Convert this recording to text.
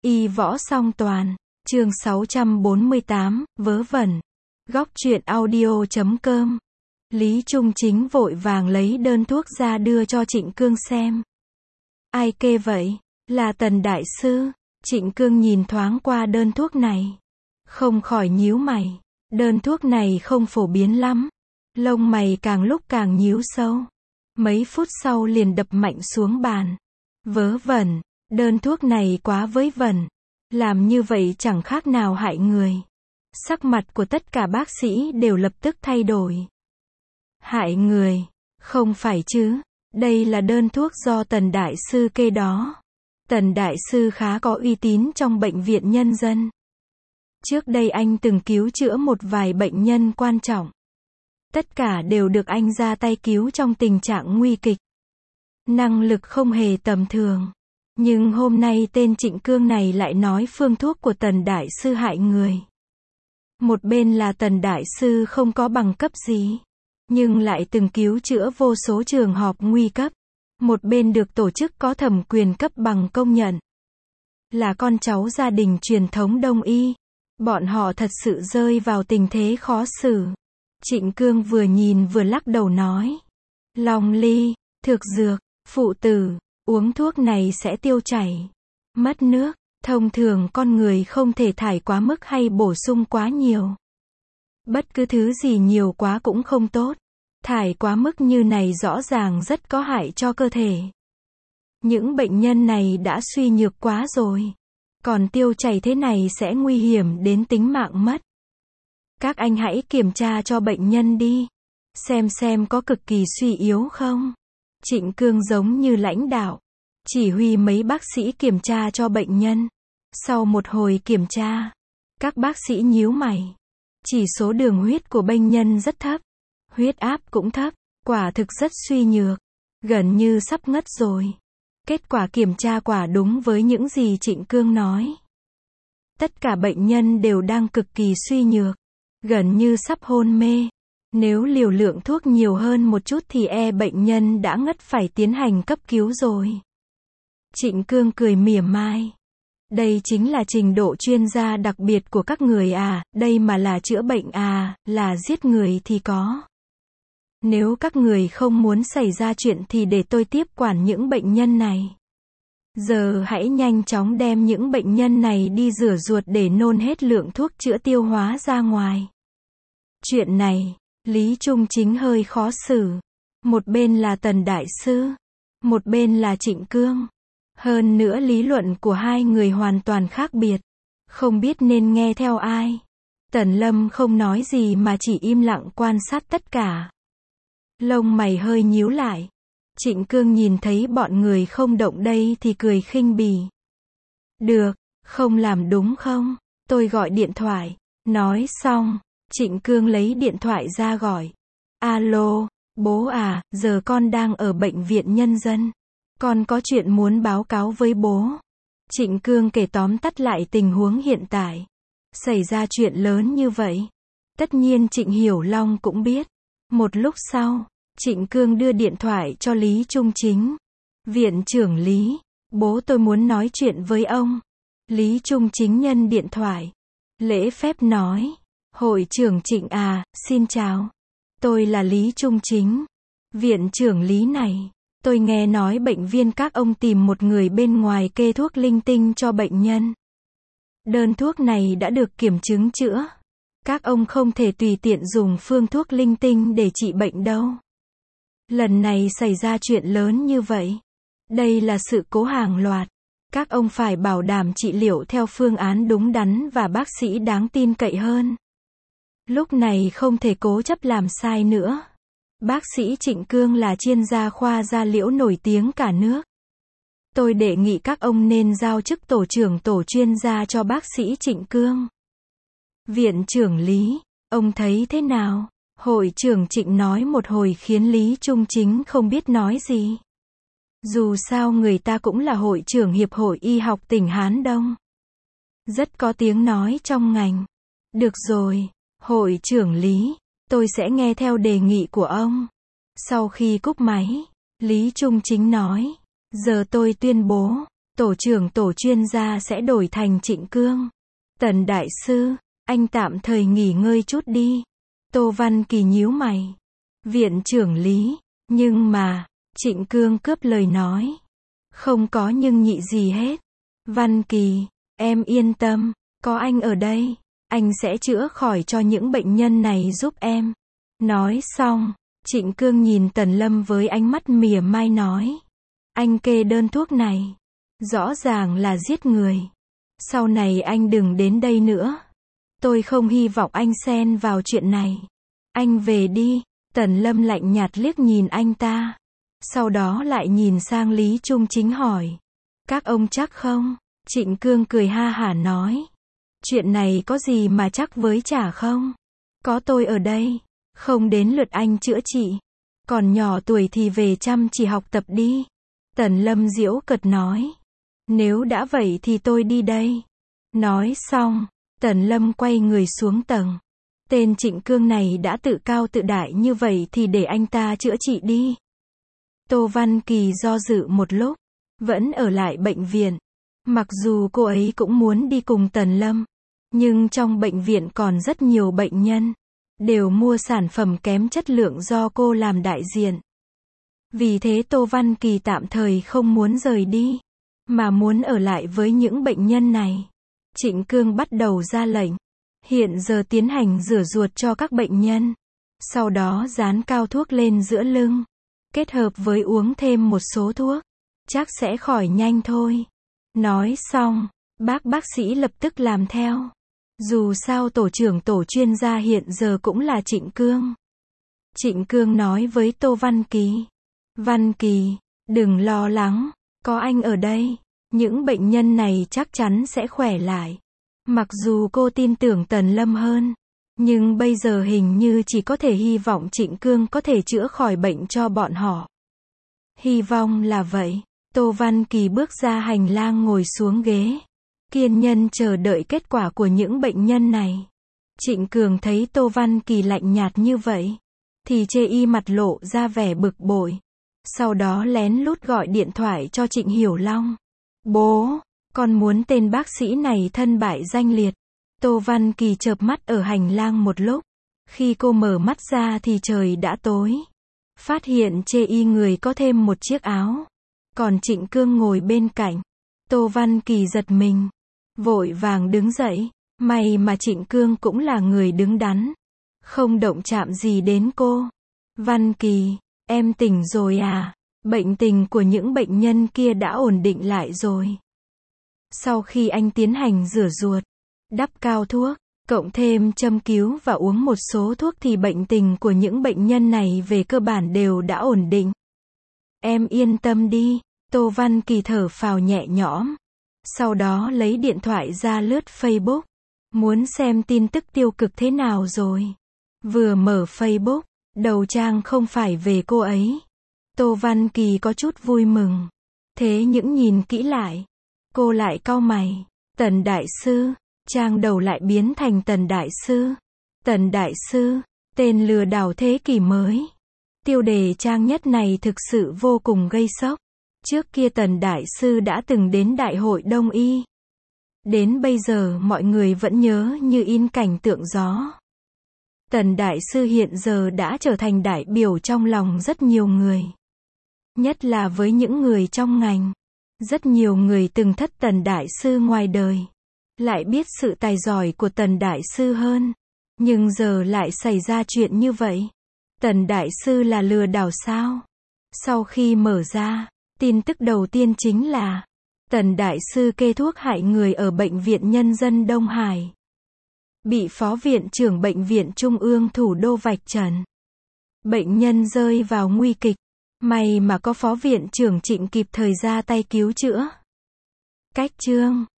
Y võ song toàn, chương 648, vớ vẩn. Góc truyện audio.com. Lý Trung Chính vội vàng lấy đơn thuốc ra đưa cho Trịnh Cương xem. Ai kê vậy? Là Tần Đại Sư. Trịnh Cương nhìn thoáng qua đơn thuốc này. Không khỏi nhíu mày. Đơn thuốc này không phổ biến lắm. Lông mày càng lúc càng nhíu sâu. Mấy phút sau liền đập mạnh xuống bàn. Vớ vẩn, đơn thuốc này quá với vẩn. Làm như vậy chẳng khác nào hại người. Sắc mặt của tất cả bác sĩ đều lập tức thay đổi. Hại người? Không phải chứ. Đây là đơn thuốc do Tần Đại Sư kê đó. Tần Đại Sư khá có uy tín trong bệnh viện nhân dân. Trước đây anh từng cứu chữa một vài bệnh nhân quan trọng. Tất cả đều được anh ra tay cứu trong tình trạng nguy kịch. Năng lực không hề tầm thường. Nhưng hôm nay tên Trịnh Cương này lại nói phương thuốc của Tần Đại Sư hại người. Một bên là Tần Đại Sư không có bằng cấp gì, nhưng lại từng cứu chữa vô số trường hợp nguy cấp. Một bên được tổ chức có thẩm quyền cấp bằng công nhận. Là con cháu gia đình truyền thống Đông y. Bọn họ thật sự rơi vào tình thế khó xử. Trịnh Cương vừa nhìn vừa lắc đầu nói. Long ly, thực dược, phụ tử, uống thuốc này sẽ tiêu chảy, mất nước. Thông thường con người không thể thải quá mức hay bổ sung quá nhiều. Bất cứ thứ gì nhiều quá cũng không tốt. Thải quá mức như này rõ ràng rất có hại cho cơ thể. Những bệnh nhân này đã suy nhược quá rồi. Còn tiêu chảy thế này sẽ nguy hiểm đến tính mạng mất. Các anh hãy kiểm tra cho bệnh nhân đi. Xem có cực kỳ suy yếu không. Trịnh Cương giống như lãnh đạo. Chỉ huy mấy bác sĩ kiểm tra cho bệnh nhân. Sau một hồi kiểm tra, các bác sĩ nhíu mày. Chỉ số đường huyết của bệnh nhân rất thấp. Huyết áp cũng thấp. Quả thực rất suy nhược. Gần như sắp ngất rồi. Kết quả kiểm tra quả đúng với những gì Trịnh Cương nói. Tất cả bệnh nhân đều đang cực kỳ suy nhược. Gần như sắp hôn mê. Nếu liều lượng thuốc nhiều hơn một chút thì bệnh nhân đã ngất phải tiến hành cấp cứu rồi. Trịnh Cương cười mỉa mai. Đây chính là trình độ chuyên gia đặc biệt của các người à, đây mà là chữa bệnh à, là giết người thì có. Nếu các người không muốn xảy ra chuyện thì để tôi tiếp quản những bệnh nhân này. Giờ hãy nhanh chóng đem những bệnh nhân này đi rửa ruột để nôn hết lượng thuốc chữa tiêu hóa ra ngoài. Chuyện này, Lý Trung Chính hơi khó xử. Một bên là Tần Đại Sư, một bên là Trịnh Cương. Hơn nữa lý luận của hai người hoàn toàn khác biệt. Không biết nên nghe theo ai. Tần Lâm không nói gì mà chỉ im lặng quan sát tất cả. Lông mày hơi nhíu lại. Trịnh Cương nhìn thấy bọn người không động đây thì cười khinh bỉ. Được, không làm đúng không? Tôi gọi điện thoại. Nói xong, Trịnh Cương lấy điện thoại ra gọi. Alo, bố à, giờ con đang ở bệnh viện nhân dân. Con có chuyện muốn báo cáo với bố. Trịnh Cương kể tóm tắt lại tình huống hiện tại. Xảy ra chuyện lớn như vậy. Tất nhiên Trịnh Hiểu Long cũng biết. Một lúc sau, Trịnh Cương đưa điện thoại cho Lý Trung Chính. Viện trưởng Lý, bố tôi muốn nói chuyện với ông. Lý Trung Chính nhân điện thoại. Lễ phép nói. Hội trưởng Trịnh à, xin chào. Tôi là Lý Trung Chính. Viện trưởng Lý này. Tôi nghe nói bệnh viện các ông tìm một người bên ngoài kê thuốc linh tinh cho bệnh nhân. Đơn thuốc này đã được kiểm chứng chữa. Các ông không thể tùy tiện dùng phương thuốc linh tinh để trị bệnh đâu. Lần này xảy ra chuyện lớn như vậy. Đây là sự cố hàng loạt. Các ông phải bảo đảm trị liệu theo phương án đúng đắn và bác sĩ đáng tin cậy hơn. Lúc này không thể cố chấp làm sai nữa. Bác sĩ Trịnh Cương là chuyên gia khoa da liễu nổi tiếng cả nước. Tôi đề nghị các ông nên giao chức tổ trưởng tổ chuyên gia cho bác sĩ Trịnh Cương. Viện trưởng Lý, ông thấy thế nào? Hội trưởng Trịnh nói một hồi khiến Lý Trung Chính không biết nói gì. Dù sao người ta cũng là hội trưởng Hiệp hội Y học tỉnh Hán Đông. Rất có tiếng nói trong ngành. Được rồi, hội trưởng Lý. Tôi sẽ nghe theo đề nghị của ông. Sau khi cúp máy, Lý Trung Chính nói. Giờ tôi tuyên bố. tổ trưởng tổ chuyên gia sẽ đổi thành Trịnh Cương. Tần đại sư, anh tạm thời nghỉ ngơi chút đi. Tô Văn Kỳ nhíu mày. Viện trưởng Lý, nhưng mà, Trịnh Cương cướp lời nói. Không có nhưng nhị gì hết. Văn Kỳ, em yên tâm, có anh ở đây, anh sẽ chữa khỏi cho những bệnh nhân này giúp em. Nói xong, Trịnh Cương nhìn Tần Lâm với ánh mắt mỉa mai nói. Anh kê đơn thuốc này. Rõ ràng là giết người. Sau này anh đừng đến đây nữa. Tôi không hy vọng anh xen vào chuyện này. Anh về đi. Tần Lâm lạnh nhạt liếc nhìn anh ta. Sau đó lại nhìn sang Lý Trung Chính hỏi. Các ông chắc không? Trịnh Cương cười ha hả nói. Chuyện này có gì mà chắc với chả không? Có tôi ở đây. Không đến lượt anh chữa trị. Còn nhỏ tuổi thì về chăm chỉ học tập đi. Tần Lâm giễu cợt nói. Nếu đã vậy thì tôi đi đây. Nói xong, Tần Lâm quay người xuống tầng. Tên Trịnh Cương này đã tự cao tự đại như vậy thì để anh ta chữa trị đi. Tô Văn Kỳ do dự một lúc, vẫn ở lại bệnh viện. Mặc dù cô ấy cũng muốn đi cùng Tần Lâm, nhưng trong bệnh viện còn rất nhiều bệnh nhân, đều mua sản phẩm kém chất lượng do cô làm đại diện. Vì thế Tô Văn Kỳ tạm thời không muốn rời đi, mà muốn ở lại với những bệnh nhân này. Trịnh Cương bắt đầu ra lệnh. Hiện giờ tiến hành rửa ruột cho các bệnh nhân. Sau đó dán cao thuốc lên giữa lưng. Kết hợp với uống thêm một số thuốc. Chắc sẽ khỏi nhanh thôi. Nói xong, bác sĩ lập tức làm theo. Dù sao tổ trưởng tổ chuyên gia hiện giờ cũng là Trịnh Cương. Trịnh Cương nói với Tô Văn Kỳ. Văn Kỳ, đừng lo lắng, có anh ở đây. Những bệnh nhân này chắc chắn sẽ khỏe lại. Mặc dù cô tin tưởng Tần Lâm hơn, nhưng bây giờ hình như chỉ có thể hy vọng Trịnh Cương có thể chữa khỏi bệnh cho bọn họ. Hy vọng là vậy. Tô Văn Kỳ bước ra hành lang ngồi xuống ghế. Kiên nhẫn chờ đợi kết quả của những bệnh nhân này. Trịnh Cường thấy Tô Văn Kỳ lạnh nhạt như vậy, thì chê y mặt lộ ra vẻ bực bội. Sau đó lén lút gọi điện thoại cho Trịnh Hiểu Long. Bố, con muốn tên bác sĩ này thân bại danh liệt. Tô Văn Kỳ chợp mắt ở hành lang một lúc. Khi cô mở mắt ra thì trời đã tối. Phát hiện chê y người có thêm một chiếc áo. Còn Trịnh Cương ngồi bên cạnh. Tô Văn Kỳ giật mình. Vội vàng đứng dậy. May mà Trịnh Cương cũng là người đứng đắn. Không động chạm gì đến cô. Văn Kỳ, em tỉnh rồi à? Bệnh tình của những bệnh nhân kia đã ổn định lại rồi. Sau khi anh tiến hành rửa ruột, đắp cao thuốc, cộng thêm châm cứu và uống một số thuốc thì bệnh tình của những bệnh nhân này về cơ bản đều đã ổn định. Em yên tâm đi. Tô Văn Kỳ thở phào nhẹ nhõm. Sau đó lấy điện thoại ra lướt Facebook. Muốn xem tin tức tiêu cực thế nào rồi. Vừa mở Facebook, đầu trang không phải về cô ấy. Tô Văn Kỳ có chút vui mừng. Thế những nhìn kỹ lại, cô lại cau mày. Tần đại sư, trang đầu lại biến thành Tần đại sư. Tần đại sư, tên lừa đảo thế kỷ mới. Tiêu đề trang nhất này thực sự vô cùng gây sốc. Trước kia Tần đại sư đã từng đến Đại hội Đông y. Đến bây giờ mọi người vẫn nhớ như in cảnh tượng gió. Tần đại sư hiện giờ đã trở thành đại biểu trong lòng rất nhiều người. Nhất là với những người trong ngành. Rất nhiều người từng thất Tần đại sư ngoài đời. Lại biết sự tài giỏi của Tần đại sư hơn. Nhưng giờ lại xảy ra chuyện như vậy. Tần đại sư là lừa đảo sao? Sau khi mở ra, tin tức đầu tiên chính là Tần đại sư kê thuốc hại người ở Bệnh viện Nhân dân Đông Hải. Bị Phó Viện trưởng Bệnh viện Trung ương Thủ đô vạch trần. Bệnh nhân rơi vào nguy kịch. May mà có Phó Viện trưởng Trịnh kịp thời ra tay cứu chữa. Cách chương